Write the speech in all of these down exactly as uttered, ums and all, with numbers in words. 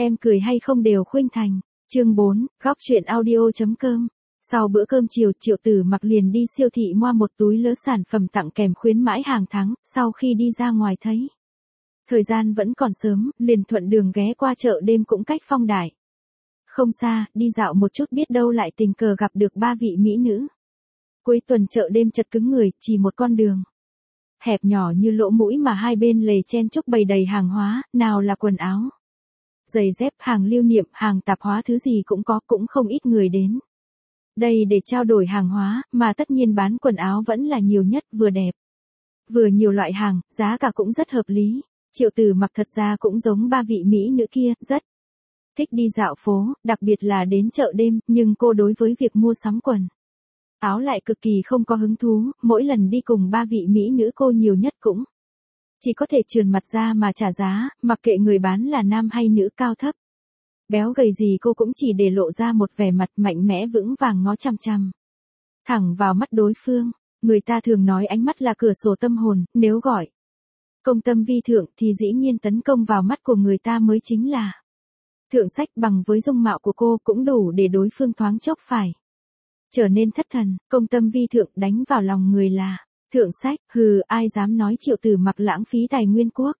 Em cười hay không đều khuynh thành. Chương bốn, góc truyện audio.com. Sau bữa cơm chiều, Triệu Tử Mặc liền đi siêu thị mua một túi lỡ sản phẩm tặng kèm khuyến mãi hàng tháng, sau khi đi ra ngoài thấy thời gian vẫn còn sớm, liền thuận đường ghé qua chợ đêm cũng cách Phong Đài không xa, đi dạo một chút biết đâu lại tình cờ gặp được ba vị mỹ nữ. Cuối tuần chợ đêm chật cứng người, chỉ một con đường hẹp nhỏ như lỗ mũi mà hai bên lề chen chúc bày đầy hàng hóa, nào là quần áo, giày dép, hàng lưu niệm, hàng tạp hóa, thứ gì cũng có, cũng không ít người đến đây để trao đổi hàng hóa, mà tất nhiên bán quần áo vẫn là nhiều nhất, vừa đẹp, vừa nhiều loại hàng, giá cả cũng rất hợp lý. Triệu Tử Mặc thật ra cũng giống ba vị mỹ nữ kia, rất thích đi dạo phố, đặc biệt là đến chợ đêm, nhưng cô đối với việc mua sắm quần áo lại cực kỳ không có hứng thú, mỗi lần đi cùng ba vị mỹ nữ cô nhiều nhất cũng chỉ có thể trườn mặt ra mà trả giá, mặc kệ người bán là nam hay nữ, cao thấp, béo gầy gì cô cũng chỉ để lộ ra một vẻ mặt mạnh mẽ vững vàng ngó chằm chằm thẳng vào mắt đối phương. Người ta thường nói ánh mắt là cửa sổ tâm hồn, nếu gọi công tâm vi thượng thì dĩ nhiên tấn công vào mắt của người ta mới chính là thượng sách. Bằng với dung mạo của cô cũng đủ để đối phương thoáng chốc phải trở nên thất thần. Công tâm vi thượng đánh vào lòng người là thượng sách, hừ, ai dám nói Triệu Tử Mặc lãng phí tài nguyên quốc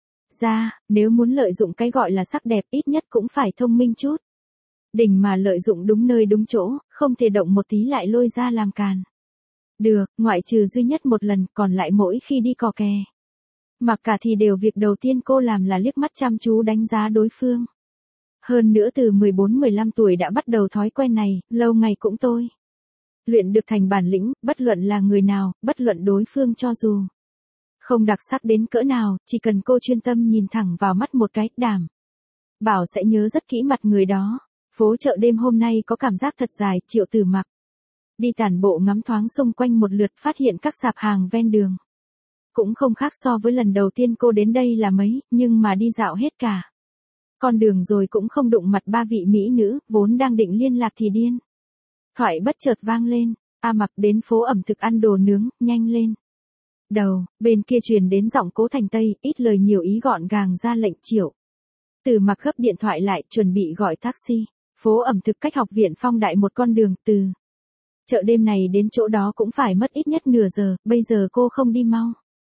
ra, nếu muốn lợi dụng cái gọi là sắc đẹp ít nhất cũng phải thông minh chút. Đỉnh mà lợi dụng đúng nơi đúng chỗ, không thể động một tí lại lôi ra làm càn. Được, ngoại trừ duy nhất một lần, còn lại mỗi khi đi cò kè mặc cả thì đều việc đầu tiên cô làm là liếc mắt chăm chú đánh giá đối phương. Hơn nữa từ mười bốn mười lăm tuổi đã bắt đầu thói quen này, lâu ngày cũng tôi luyện được thành bản lĩnh, bất luận là người nào, bất luận đối phương cho dù không đặc sắc đến cỡ nào, chỉ cần cô chuyên tâm nhìn thẳng vào mắt một cái, đảm bảo sẽ nhớ rất kỹ mặt người đó. Phố chợ đêm hôm nay có cảm giác thật dài. Triệu Tử Mặc đi tản bộ ngắm thoáng xung quanh một lượt, phát hiện các sạp hàng ven đường cũng không khác so với lần đầu tiên cô đến đây là mấy, nhưng mà đi dạo hết cả con đường rồi cũng không đụng mặt ba vị mỹ nữ, vốn đang định liên lạc thì điên thoại bất chợt vang lên. A Mặc, đến phố ẩm thực ăn đồ nướng, nhanh lên. Đầu bên kia truyền đến giọng Cố Thành Tây, ít lời nhiều ý gọn gàng ra lệnh. Triệu Tử Mặc gấp điện thoại lại, chuẩn bị gọi taxi. Phố ẩm thực cách học viện Phong Đại một con đường, từ chợ đêm này đến chỗ đó cũng phải mất ít nhất nửa giờ, bây giờ cô không đi mau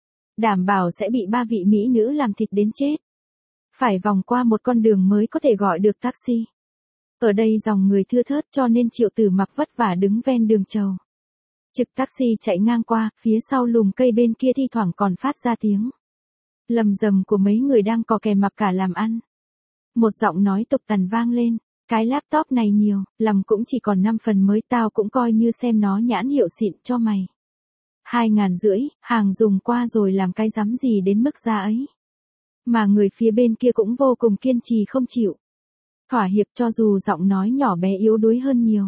đảm bảo sẽ bị ba vị mỹ nữ làm thịt đến chết. Phải vòng qua một con đường mới có thể gọi được taxi. Ở đây dòng người thưa thớt cho nên Triệu Tử Mặc vất vả đứng ven đường chờ trực taxi chạy ngang qua, phía sau lùm cây bên kia thi thoảng còn phát ra tiếng lầm rầm của mấy người đang cò kè mặc cả làm ăn. Một giọng nói tục tằn vang lên, cái laptop này nhiều, làm cũng chỉ còn năm phần mới, tao cũng coi như xem nó nhãn hiệu xịn cho mày. Hai ngàn rưỡi, hàng dùng qua rồi làm cái dám gì đến mức giá ấy. Mà người phía bên kia cũng vô cùng kiên trì không chịu thỏa hiệp, cho dù giọng nói nhỏ bé yếu đuối hơn nhiều.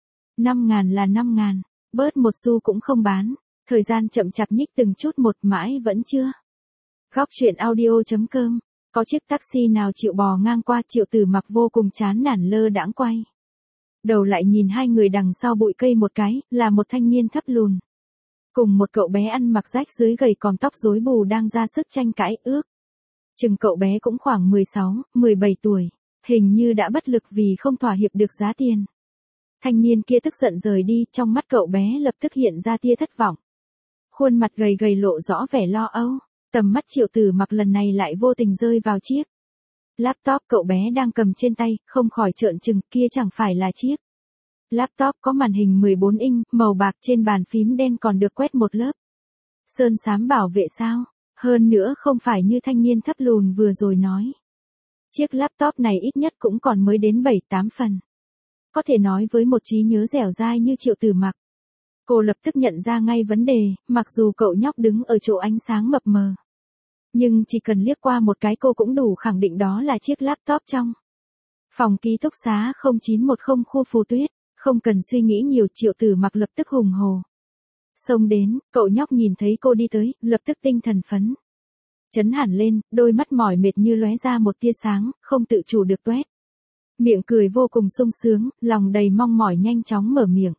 Năm ngàn là năm ngàn, bớt một xu cũng không bán. Thời gian chậm chạp nhích từng chút một, mãi vẫn chưa. Góc truyện audio.com. Có chiếc taxi nào chịu bò ngang qua. Triệu Tử Mặc vô cùng chán nản lơ đãng quay đầu lại nhìn hai người đằng sau bụi cây một cái, là một thanh niên thấp lùn cùng một cậu bé ăn mặc rách dưới gầy còm tóc rối bù đang ra sức tranh cãi. Ước chừng cậu bé cũng khoảng mười sáu, mười bảy tuổi, hình như đã bất lực vì không thỏa hiệp được giá tiền. Thanh niên kia tức giận rời đi, trong mắt cậu bé lập tức hiện ra tia thất vọng. Khuôn mặt gầy gầy lộ rõ vẻ lo âu. Tầm mắt Triệu Tử Mặc lần này lại vô tình rơi vào chiếc laptop cậu bé đang cầm trên tay, không khỏi trợn trừng, kia chẳng phải là chiếc laptop có màn hình mười bốn inch, màu bạc, trên bàn phím đen còn được quét một lớp sơn xám bảo vệ sao? Hơn nữa không phải như thanh niên thấp lùn vừa rồi nói. Chiếc laptop này ít nhất cũng còn mới đến bảy tám phần. Có thể nói với một trí nhớ dẻo dai như Triệu Tử Mặc, cô lập tức nhận ra ngay vấn đề, mặc dù cậu nhóc đứng ở chỗ ánh sáng mập mờ. Nhưng chỉ cần liếc qua một cái cô cũng đủ khẳng định đó là chiếc laptop trong phòng ký túc xá không chín một không khu Phù Tuyết. Không cần suy nghĩ nhiều, Triệu Tử Mặc lập tức hùng hồ xông đến. Cậu nhóc nhìn thấy cô đi tới, lập tức tinh thần phấn chấn hẳn lên, đôi mắt mỏi mệt như lóe ra một tia sáng, không tự chủ được toét miệng cười vô cùng sung sướng, lòng đầy mong mỏi nhanh chóng mở miệng.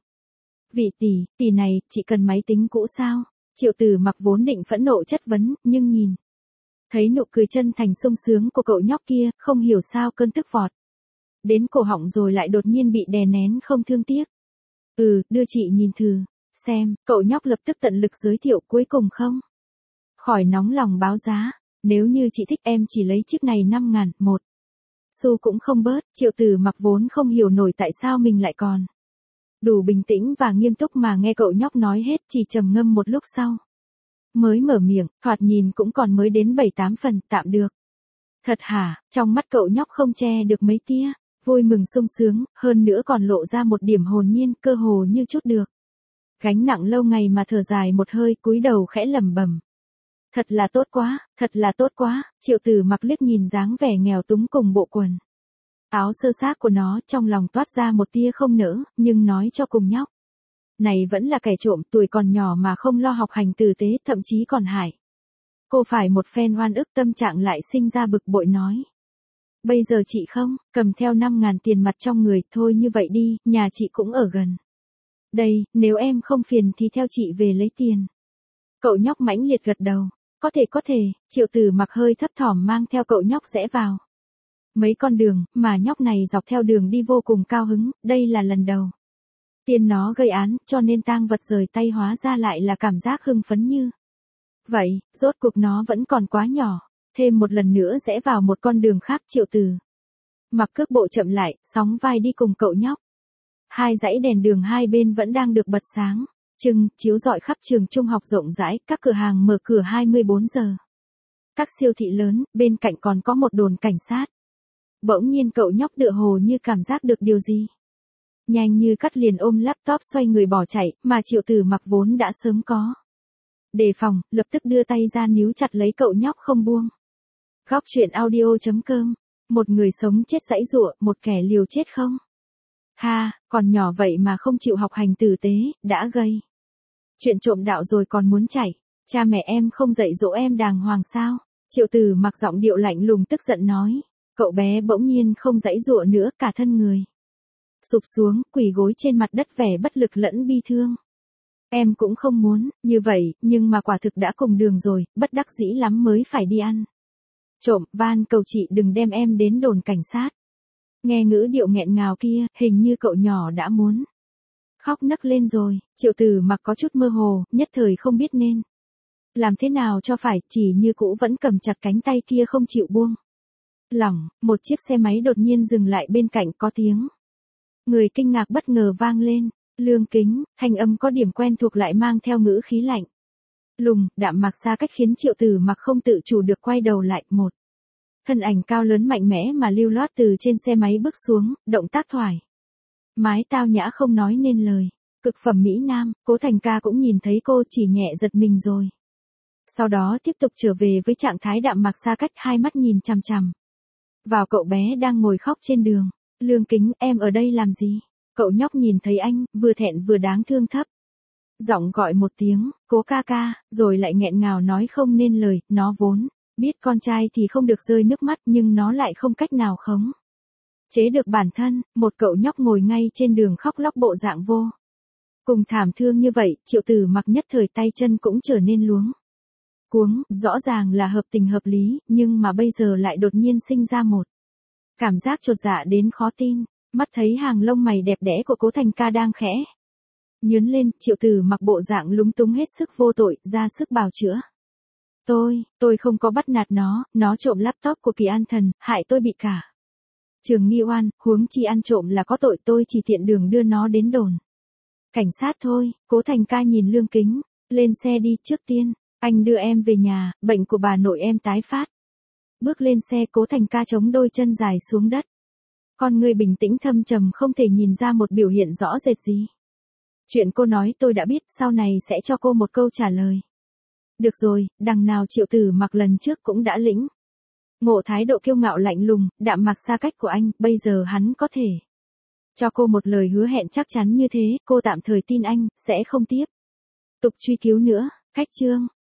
Vị tỷ, tỷ này, chị cần máy tính cũ sao? Triệu Tử Mặc vốn định phẫn nộ chất vấn, nhưng nhìn Thấy nụ cười chân thành sung sướng của cậu nhóc kia, không hiểu sao cơn tức vọt đến cổ họng rồi lại đột nhiên bị đè nén không thương tiếc. Ừ, đưa chị nhìn thử, xem, cậu nhóc lập tức tận lực giới thiệu cuối cùng không. Khỏi nóng lòng báo giá, nếu như chị thích em chỉ lấy chiếc này năm ngàn, một xu cũng không bớt. Triệu Tử Mặc vốn không hiểu nổi tại sao mình lại còn đủ bình tĩnh và nghiêm túc mà nghe cậu nhóc nói hết, chỉ trầm ngâm một lúc sau mới mở miệng, thoạt nhìn cũng còn mới đến bảy tám phần, tạm được. Thật hả? Trong mắt cậu nhóc không che được mấy tia vui mừng sung sướng, hơn nữa còn lộ ra một điểm hồn nhiên, cơ hồ như chút được gánh nặng lâu ngày mà thở dài một hơi, cúi đầu khẽ lẩm bẩm. Thật là tốt quá, thật là tốt quá. Triệu Tử Mặc liếc nhìn dáng vẻ nghèo túng cùng bộ quần áo sơ xác của nó, trong lòng toát ra một tia không nỡ, nhưng nói cho cùng nhóc này vẫn là kẻ trộm, tuổi còn nhỏ mà không lo học hành tử tế, thậm chí còn hại cô phải một phen oan ức, tâm trạng lại sinh ra bực bội nói. Bây giờ chị không, cầm theo năm ngàn tiền mặt trong người, thôi như vậy đi, nhà chị cũng ở gần đây, nếu em không phiền thì theo chị về lấy tiền. Cậu nhóc mãnh liệt gật đầu. Có thể có thể. Triệu Tử Mặc hơi thấp thỏm mang theo cậu nhóc rẽ vào mấy con đường, mà nhóc này dọc theo đường đi vô cùng cao hứng, đây là lần đầu tiên nó gây án, cho nên tang vật rời tay hóa ra lại là cảm giác hưng phấn như vậy, rốt cuộc nó vẫn còn quá nhỏ. Thêm một lần nữa rẽ vào một con đường khác, Triệu Tử Mặc cước bộ chậm lại, sóng vai đi cùng cậu nhóc. Hai dãy đèn đường hai bên vẫn đang được bật sáng trưng, chiếu rọi khắp trường trung học rộng rãi, các cửa hàng mở cửa hai mươi bốn giờ. Các siêu thị lớn, bên cạnh còn có một đồn cảnh sát. Bỗng nhiên cậu nhóc tựa hồ như cảm giác được điều gì. Nhanh như cắt liền ôm laptop xoay người bỏ chạy, mà Triệu Tử Mặc vốn đã sớm có đề phòng, lập tức đưa tay ra níu chặt lấy cậu nhóc không buông. Góc truyện audio chấm com. Một người sống chết giãy giụa, một kẻ liều chết không. Ha, còn nhỏ vậy mà không chịu học hành tử tế, đã gây chuyện trộm đạo rồi còn muốn chạy. Cha mẹ em không dạy dỗ em đàng hoàng sao? Triệu Tử Mặc giọng điệu lạnh lùng tức giận nói. Cậu bé bỗng nhiên không giãy giụa nữa, cả thân người sụp xuống, quỳ gối trên mặt đất, vẻ bất lực lẫn bi thương. Em cũng không muốn như vậy, nhưng mà quả thực đã cùng đường rồi, bất đắc dĩ lắm mới phải đi ăn trộm, van cầu chị đừng đem em đến đồn cảnh sát. Nghe ngữ điệu nghẹn ngào kia, hình như cậu nhỏ đã muốn khóc nấc lên rồi. Triệu Tử Mặc có chút mơ hồ, nhất thời không biết nên làm thế nào cho phải, chỉ như cũ vẫn cầm chặt cánh tay kia không chịu buông lỏng. Một chiếc xe máy đột nhiên dừng lại bên cạnh, có tiếng người kinh ngạc bất ngờ vang lên. Lương Kính, thanh âm có điểm quen thuộc lại mang theo ngữ khí lạnh lùng, đạm mạc xa cách khiến Triệu Tử Mặc không tự chủ được quay đầu lại. Một thân ảnh cao lớn mạnh mẽ mà lưu loát từ trên xe máy bước xuống, động tác thoải mái tao nhã không nói nên lời. Cực phẩm mỹ nam. Cố Thành Ca cũng nhìn thấy cô, chỉ nhẹ giật mình rồi sau đó tiếp tục trở về với trạng thái đạm mạc xa cách, hai mắt nhìn chằm chằm vào cậu bé đang ngồi khóc trên đường. Lương Kính, em ở đây làm gì? Cậu nhóc nhìn thấy anh, vừa thẹn vừa đáng thương thấp giọng gọi một tiếng, Cố ca ca, rồi lại nghẹn ngào nói không nên lời. Nó vốn biết con trai thì không được rơi nước mắt, nhưng nó lại không cách nào khống chế được bản thân. Một cậu nhóc ngồi ngay trên đường khóc lóc, bộ dạng vô cùng thảm thương như vậy, Triệu Tử Mặc nhất thời tay chân cũng trở nên luống cuống. Rõ ràng là hợp tình hợp lý, nhưng mà bây giờ lại đột nhiên sinh ra một cảm giác chột dạ đến khó tin. Mắt thấy hàng lông mày đẹp đẽ của Cố Thành Ca đang khẽ nhướng lên, Triệu Tử Mặc bộ dạng lúng túng hết sức vô tội, ra sức bào chữa. Tôi, tôi không có bắt nạt nó, nó trộm laptop của Kỳ An Thần, hại tôi bị cả trường nghi oan, huống chi ăn trộm là có tội, tôi chỉ tiện đường đưa nó đến đồn cảnh sát thôi. Cố Thành Ca nhìn Lương Kính, lên xe đi, trước tiên anh đưa em về nhà, bệnh của bà nội em tái phát. Bước lên xe, Cố Thành Ca chống đôi chân dài xuống đất. Con người bình tĩnh thâm trầm, không thể nhìn ra một biểu hiện rõ rệt gì. Chuyện cô nói tôi đã biết, sau này sẽ cho cô một câu trả lời. Được rồi, đằng nào Triệu Tử Mặc lần trước cũng đã lĩnh ngộ thái độ kiêu ngạo lạnh lùng, đạm mạc xa cách của anh, bây giờ hắn có thể cho cô một lời hứa hẹn chắc chắn như thế, cô tạm thời tin anh sẽ không tiếp tục truy cứu nữa. Khách chương